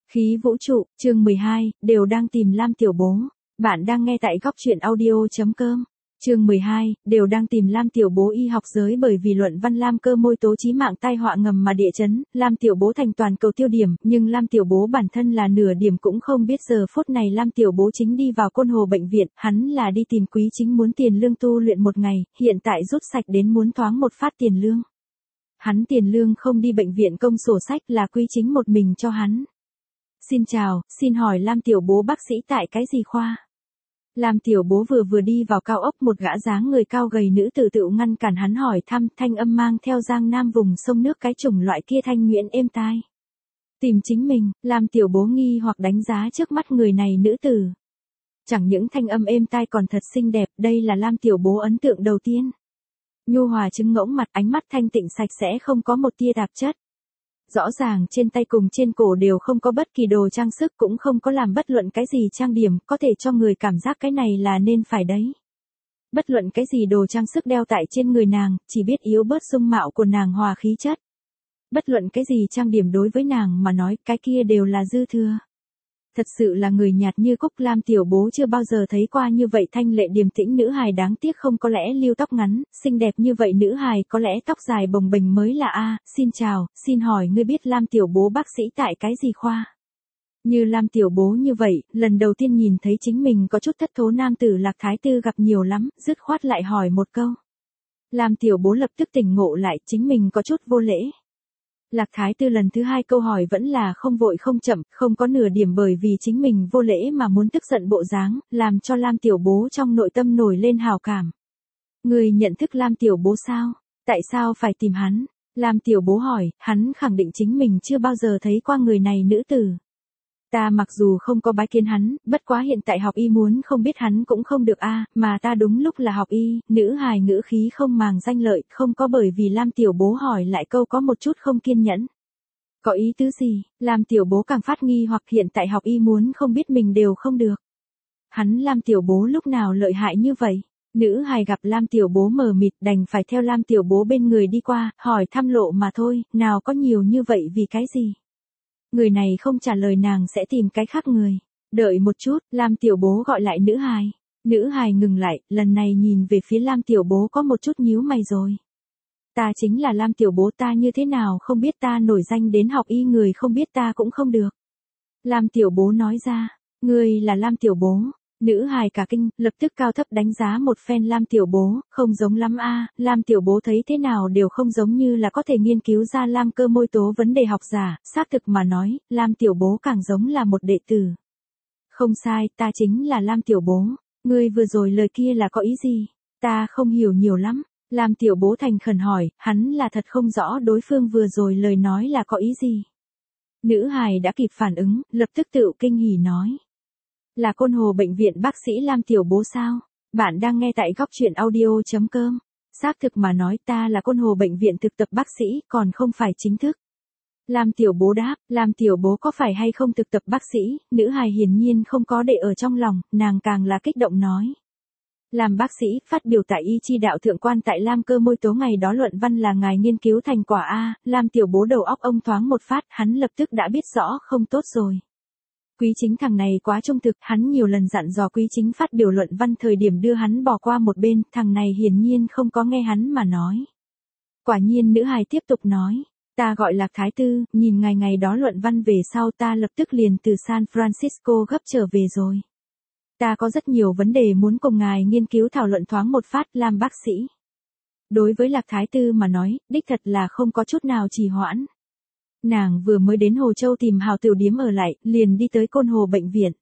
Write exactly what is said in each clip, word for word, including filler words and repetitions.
Khí vũ trụ, chương mười hai, đều đang tìm Lam Tiểu Bố. Bạn đang nghe tại góc truyện audio.com. Chương mười hai, đều đang tìm Lam Tiểu Bố. Y học giới bởi vì luận văn Lam cơ môi tố chí mạng tai họa ngầm mà địa chấn, Lam Tiểu Bố thành toàn cầu tiêu điểm, nhưng Lam Tiểu Bố bản thân là nửa điểm cũng không biết giờ phút này Lam Tiểu Bố chính đi vào Côn Hồ bệnh viện, hắn là đi tìm Quý Chính muốn tiền lương tu luyện một ngày, hiện tại rút sạch đến muốn thoáng một phát tiền lương. Hắn tiền lương không đi bệnh viện công sổ sách là Quý Chính một mình cho hắn. Xin chào, xin hỏi Lam Tiểu Bố bác sĩ tại cái gì khoa? Lam Tiểu Bố vừa vừa đi vào cao ốc, một gã dáng người cao gầy nữ tử tự ngăn cản hắn hỏi thăm, thanh âm mang theo Giang Nam vùng sông nước cái chủng loại kia thanh nhuyễn êm tai. Tìm chính mình, Lam Tiểu Bố nghi hoặc đánh giá trước mắt người này nữ tử. Chẳng những thanh âm êm tai còn thật xinh đẹp, đây là Lam Tiểu Bố ấn tượng đầu tiên. Nhu hòa trứng ngỗng mặt, ánh mắt thanh tịnh sạch sẽ không có một tia tạp chất. Rõ ràng trên tay cùng trên cổ đều không có bất kỳ đồ trang sức, cũng không có làm bất luận cái gì trang điểm, có thể cho người cảm giác cái này là nên phải đấy. Bất luận cái gì đồ trang sức đeo tại trên người nàng, chỉ biết yếu bớt dung mạo của nàng hòa khí chất. Bất luận cái gì trang điểm đối với nàng mà nói, cái kia đều là dư thừa. Thật sự là người nhạt như cúc. Lam Tiểu Bố chưa bao giờ thấy qua như vậy thanh lệ điềm tĩnh nữ hài, đáng tiếc không có lẽ lưu tóc ngắn, xinh đẹp như vậy nữ hài có lẽ tóc dài bồng bềnh mới là a. Xin chào, xin hỏi ngươi biết Lam Tiểu Bố bác sĩ tại cái gì khoa? Như Lam Tiểu Bố như vậy, lần đầu tiên nhìn thấy chính mình có chút thất thố nam tử Lạc Thái Tư gặp nhiều lắm, dứt khoát lại hỏi một câu. Lam Tiểu Bố lập tức tỉnh ngộ lại, chính mình có chút vô lễ. Lạc Thái Tư lần thứ hai câu hỏi vẫn là không vội không chậm, không có nửa điểm bởi vì chính mình vô lễ mà muốn tức giận bộ dáng, làm cho Lam Tiểu Bố trong nội tâm nổi lên hào cảm. Người nhận thức Lam Tiểu Bố sao? Tại sao phải tìm hắn? Lam Tiểu Bố hỏi, hắn khẳng định chính mình chưa bao giờ thấy qua người này nữ tử. Ta mặc dù không có bái kiến hắn, bất quá hiện tại học y muốn không biết hắn cũng không được a, mà ta đúng lúc là học y. Nữ hài ngữ khí không màng danh lợi, không có bởi vì Lam Tiểu Bố hỏi lại câu có một chút không kiên nhẫn. Có ý tứ gì? Lam Tiểu Bố càng phát nghi hoặc, hiện tại học y muốn không biết mình đều không được. Hắn Lam Tiểu Bố lúc nào lợi hại như vậy? Nữ hài gặp Lam Tiểu Bố mờ mịt đành phải theo Lam Tiểu Bố bên người đi qua, hỏi thăm lộ mà thôi, nào có nhiều như vậy vì cái gì? Người này không trả lời nàng sẽ tìm cái khác người. Đợi một chút, Lam Tiểu Bố gọi lại nữ hài. Nữ hài ngừng lại, lần này nhìn về phía Lam Tiểu Bố có một chút nhíu mày rồi. Ta chính là Lam Tiểu Bố, ta như thế nào không biết, ta nổi danh đến học y người không biết ta cũng không được. Lam Tiểu Bố nói ra, ngươi là Lam Tiểu Bố. Nữ hài cả kinh, lập tức cao thấp đánh giá một phen Lam Tiểu Bố, không giống lắm a. Lam Tiểu Bố thấy thế nào đều không giống như là có thể nghiên cứu ra Lam cơ môi tố vấn đề học giả, xác thực mà nói, Lam Tiểu Bố càng giống là một đệ tử. Không sai, ta chính là Lam Tiểu Bố. Ngươi vừa rồi lời kia là có ý gì? Ta không hiểu nhiều lắm. Lam Tiểu Bố thành khẩn hỏi, hắn là thật không rõ đối phương vừa rồi lời nói là có ý gì. Nữ hài đã kịp phản ứng, lập tức tự kinh hỉ nói. Là Côn Hồ bệnh viện bác sĩ Lam Tiểu Bố sao? Bạn đang nghe tại góc truyện audio.com. Xác thực mà nói, ta là Côn Hồ bệnh viện thực tập bác sĩ, còn không phải chính thức. Lam Tiểu Bố đáp, Lam Tiểu Bố có phải hay không thực tập bác sĩ? Nữ hài hiển nhiên không có để ở trong lòng, nàng càng là kích động nói. Làm bác sĩ, phát biểu tại y chi đạo thượng quan tại Lam cơ môi tố ngày đó luận văn là ngài nghiên cứu thành quả a. Lam Tiểu Bố đầu óc ông thoáng một phát, hắn lập tức đã biết rõ không tốt rồi. Quý Chính thằng này quá trung thực, hắn nhiều lần dặn dò Quý Chính phát biểu luận văn thời điểm đưa hắn bỏ qua một bên, thằng này hiển nhiên không có nghe hắn mà nói. Quả nhiên nữ hài tiếp tục nói, ta gọi Lạc Thái Tư, nhìn ngày ngày đó luận văn về sau ta lập tức liền từ San Francisco gấp trở về rồi. Ta có rất nhiều vấn đề muốn cùng ngài nghiên cứu thảo luận thoáng một phát, làm bác sĩ. Đối với Lạc Thái Tư mà nói, đích thật là không có chút nào trì hoãn. Nàng vừa mới đến Hồ Châu tìm hào tiểu điếm ở lại, liền đi tới Côn Hồ bệnh viện.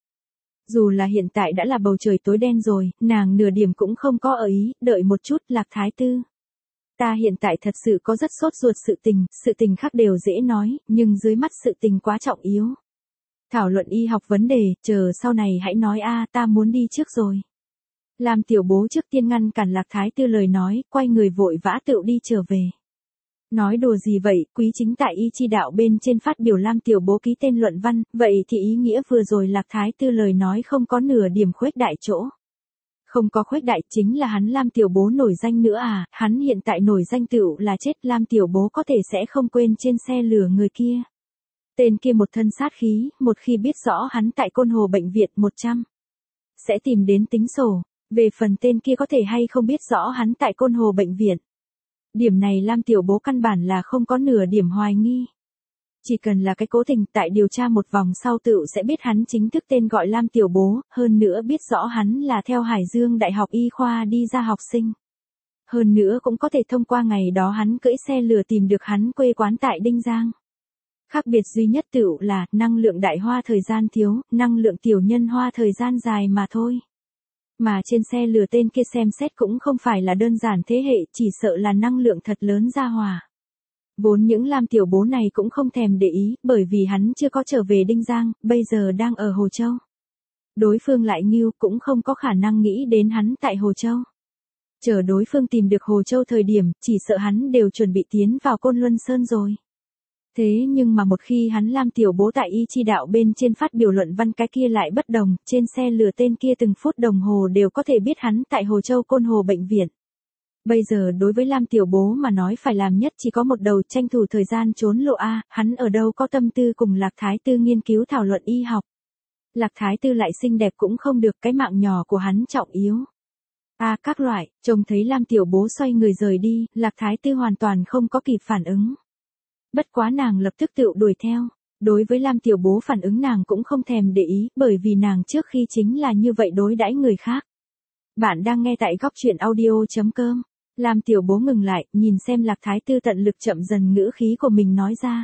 Dù là hiện tại đã là bầu trời tối đen rồi, nàng nửa điểm cũng không có ở ý, đợi một chút, Lạc Thái Tư. Ta hiện tại thật sự có rất sốt ruột sự tình, sự tình khác đều dễ nói, nhưng dưới mắt sự tình quá trọng yếu. Thảo luận y học vấn đề, chờ sau này hãy nói a, ta muốn đi trước rồi. Lam Tiểu Bố trước tiên ngăn cản Lạc Thái Tư lời nói, quay người vội vã tự đi trở về. Nói đùa gì vậy, Quý Chính tại y chi đạo bên trên phát biểu Lam Tiểu Bố ký tên luận văn, vậy thì ý nghĩa vừa rồi Lạc Thái Tư lời nói không có nửa điểm khuếch đại chỗ. Không có khuếch đại chính là hắn Lam Tiểu Bố nổi danh nữa à, hắn hiện tại nổi danh tựu là chết, Lam Tiểu Bố có thể sẽ không quên trên xe lửa người kia. Tên kia một thân sát khí, một khi biết rõ hắn tại Côn Hồ bệnh viện một trăm sẽ tìm đến tính sổ. Về phần tên kia có thể hay không biết rõ hắn tại Côn Hồ bệnh viện. Điểm này Lam Tiểu Bố căn bản là không có nửa điểm hoài nghi. Chỉ cần là cái cố tình tại điều tra một vòng sau tự sẽ biết hắn chính thức tên gọi Lam Tiểu Bố, hơn nữa biết rõ hắn là theo Hải Dương Đại học Y khoa đi ra học sinh. Hơn nữa cũng có thể thông qua ngày đó hắn cưỡi xe lửa tìm được hắn quê quán tại Đinh Giang. Khác biệt duy nhất tự là năng lượng đại hoa thời gian thiếu, năng lượng tiểu nhân hoa thời gian dài mà thôi. Mà trên xe lửa tên kia xem xét cũng không phải là đơn giản thế hệ, chỉ sợ là năng lượng thật lớn ra hòa. Vốn những Lam Tiểu Bố này cũng không thèm để ý, bởi vì hắn chưa có trở về Đinh Giang, bây giờ đang ở Hồ Châu. Đối phương lại nghiêu cũng không có khả năng nghĩ đến hắn tại Hồ Châu. Chờ đối phương tìm được Hồ Châu thời điểm, chỉ sợ hắn đều chuẩn bị tiến vào Côn Luân Sơn rồi. Thế nhưng mà một khi hắn Lam Tiểu Bố tại y chi đạo bên trên phát biểu luận văn cái kia lại bất đồng, trên xe lửa tên kia từng phút đồng hồ đều có thể biết hắn tại Hồ Châu Côn Hồ bệnh viện. Bây giờ đối với Lam Tiểu Bố mà nói phải làm nhất chỉ có một đầu tranh thủ thời gian trốn lộ A, hắn ở đâu có tâm tư cùng Lạc Thái Tư nghiên cứu thảo luận y học. Lạc Thái Tư lại xinh đẹp cũng không được, cái mạng nhỏ của hắn trọng yếu. A à, các loại, trông thấy Lam Tiểu Bố xoay người rời đi, Lạc Thái Tư hoàn toàn không có kịp phản ứng. Bất quá nàng lập tức tự đuổi theo. Đối với Lam Tiểu Bố phản ứng nàng cũng không thèm để ý, bởi vì nàng trước khi chính là như vậy đối đãi người khác. Bạn đang nghe tại góc truyện audio chấm com. Lam Tiểu Bố ngừng lại, nhìn xem Lạc Thái Tư tận lực chậm dần ngữ khí của mình nói ra.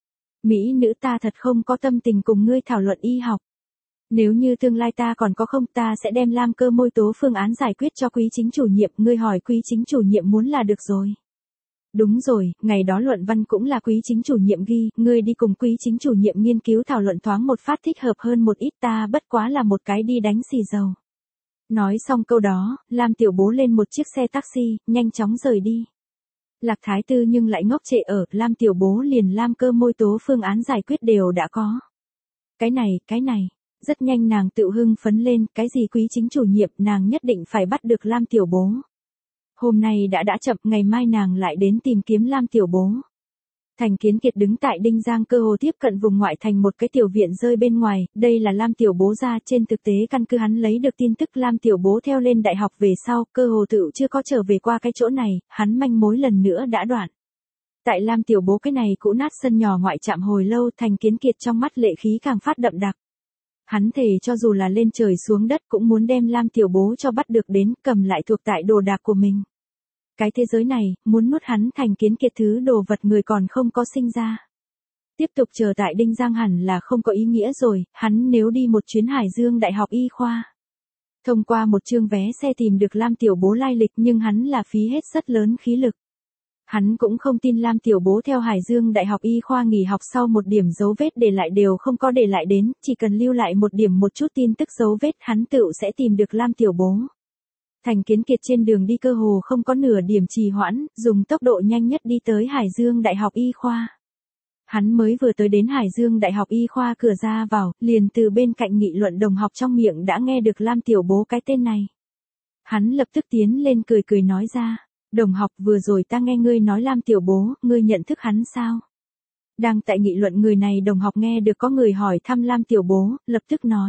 Mỹ nữ ta thật không có tâm tình cùng ngươi thảo luận y học. Nếu như tương lai ta còn có không ta sẽ đem Lam Cơ Môi Tố phương án giải quyết cho quý chính chủ nhiệm, ngươi hỏi quý chính chủ nhiệm muốn là được rồi. Đúng rồi, ngày đó luận văn cũng là quý chính chủ nhiệm ghi, ngươi đi cùng quý chính chủ nhiệm nghiên cứu thảo luận thoáng một phát thích hợp hơn một ít, ta bất quá là một cái đi đánh xì dầu. Nói xong câu đó, Lam Tiểu Bố lên một chiếc xe taxi, nhanh chóng rời đi. Lạc Thái Tư nhưng lại ngốc trệ ở, Lam Tiểu Bố liền Lam Cơ Môi Tố phương án giải quyết đều đã có. Cái này, cái này, rất nhanh nàng tự hưng phấn lên, cái gì quý chính chủ nhiệm, nàng nhất định phải bắt được Lam Tiểu Bố. Hôm nay đã đã chậm, ngày mai nàng lại đến tìm kiếm Lam Tiểu Bố. Thành Kiến Kiệt đứng tại Đinh Giang cơ hồ tiếp cận vùng ngoại thành một cái tiểu viện rơi bên ngoài, đây là Lam Tiểu Bố ra, trên thực tế căn cứ hắn lấy được tin tức Lam Tiểu Bố theo lên đại học về sau, cơ hồ tự chưa có trở về qua cái chỗ này, hắn manh mối lần nữa đã đoạn. Tại Lam Tiểu Bố cái này cũ nát sân nhỏ ngoại trạm hồi lâu, Thành Kiến Kiệt trong mắt lệ khí càng phát đậm đặc. Hắn thề cho dù là lên trời xuống đất cũng muốn đem Lam Tiểu Bố cho bắt được đến, cầm lại thuộc tại đồ đạc của mình. Cái thế giới này, muốn nuốt hắn Thành Kiến Kiệt thứ đồ vật người còn không có sinh ra. Tiếp tục chờ tại Đinh Giang hẳn là không có ý nghĩa rồi, hắn nếu đi một chuyến Hải Dương Đại học Y khoa. Thông qua một chương vé xe tìm được Lam Tiểu Bố lai lịch nhưng hắn là phí hết rất lớn khí lực. Hắn cũng không tin Lam Tiểu Bố theo Hải Dương Đại học Y khoa nghỉ học sau một điểm dấu vết để lại đều không có để lại đến, chỉ cần lưu lại một điểm một chút tin tức dấu vết hắn tự sẽ tìm được Lam Tiểu Bố. Thành Kiến Kiệt trên đường đi cơ hồ không có nửa điểm trì hoãn, dùng tốc độ nhanh nhất đi tới Hải Dương Đại học Y khoa. Hắn mới vừa tới đến Hải Dương Đại học Y khoa cửa ra vào, liền từ bên cạnh nghị luận đồng học trong miệng đã nghe được Lam Tiểu Bố cái tên này. Hắn lập tức tiến lên cười cười nói ra, đồng học vừa rồi ta nghe ngươi nói Lam Tiểu Bố, ngươi nhận thức hắn sao? Đang tại nghị luận người này đồng học nghe được có người hỏi thăm Lam Tiểu Bố, lập tức nói.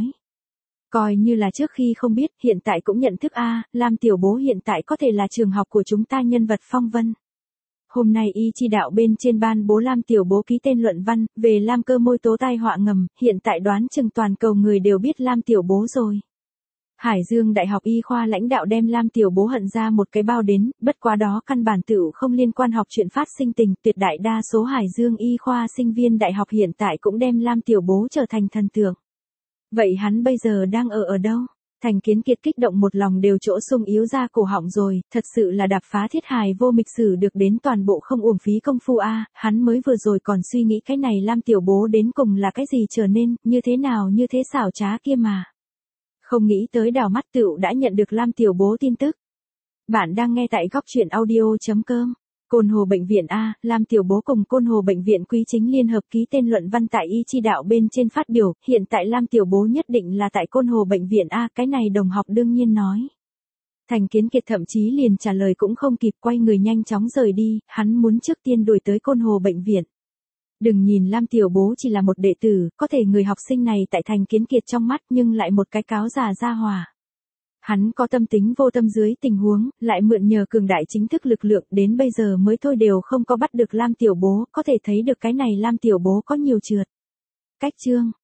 Coi như là trước khi không biết, hiện tại cũng nhận thức a, Lam Tiểu Bố hiện tại có thể là trường học của chúng ta nhân vật phong vân. Hôm nay y chi đạo bên trên ban bố Lam Tiểu Bố ký tên luận văn, về Lam Cơ Môi Tố tai họa ngầm, hiện tại đoán chừng toàn cầu người đều biết Lam Tiểu Bố rồi. Hải Dương Đại học Y khoa lãnh đạo đem Lam Tiểu Bố hận ra một cái bao đến, bất quá đó căn bản tự không liên quan học chuyện phát sinh tình, tuyệt đại đa số Hải Dương Y khoa sinh viên đại học hiện tại cũng đem Lam Tiểu Bố trở thành thần tượng. Vậy hắn bây giờ đang ở ở đâu? Thành Kiến Kiệt kích động một lòng đều chỗ sung yếu ra cổ họng rồi, thật sự là đạp phá thiết hài vô mịch sử được đến toàn bộ không uổng phí công phu a, hắn mới vừa rồi còn suy nghĩ cái này Lam Tiểu Bố đến cùng là cái gì trở nên, như thế nào như thế xảo trá kia mà. Không nghĩ tới đảo mắt tựu đã nhận được Lam Tiểu Bố tin tức. Bạn đang nghe tại góc truyện audio chấm com. Côn Hồ bệnh viện A, Lam Tiểu Bố cùng Côn Hồ bệnh viện Quý Chính liên hợp ký tên luận văn tại y chi đạo bên trên phát biểu, hiện tại Lam Tiểu Bố nhất định là tại Côn Hồ bệnh viện A, cái này đồng học đương nhiên nói. Thành Kiến Kiệt thậm chí liền trả lời cũng không kịp, quay người nhanh chóng rời đi, hắn muốn trước tiên đuổi tới Côn Hồ bệnh viện. Đừng nhìn Lam Tiểu Bố chỉ là một đệ tử, có thể người học sinh này tại thành kiến kiệt trong mắt nhưng lại một cái cáo già ra hòa. Hắn có tâm tính vô tâm dưới tình huống, lại mượn nhờ cường đại chính thức lực lượng đến bây giờ mới thôi đều không có bắt được Lam Tiểu Bố, có thể thấy được cái này Lam Tiểu Bố có nhiều trượt. Cách chương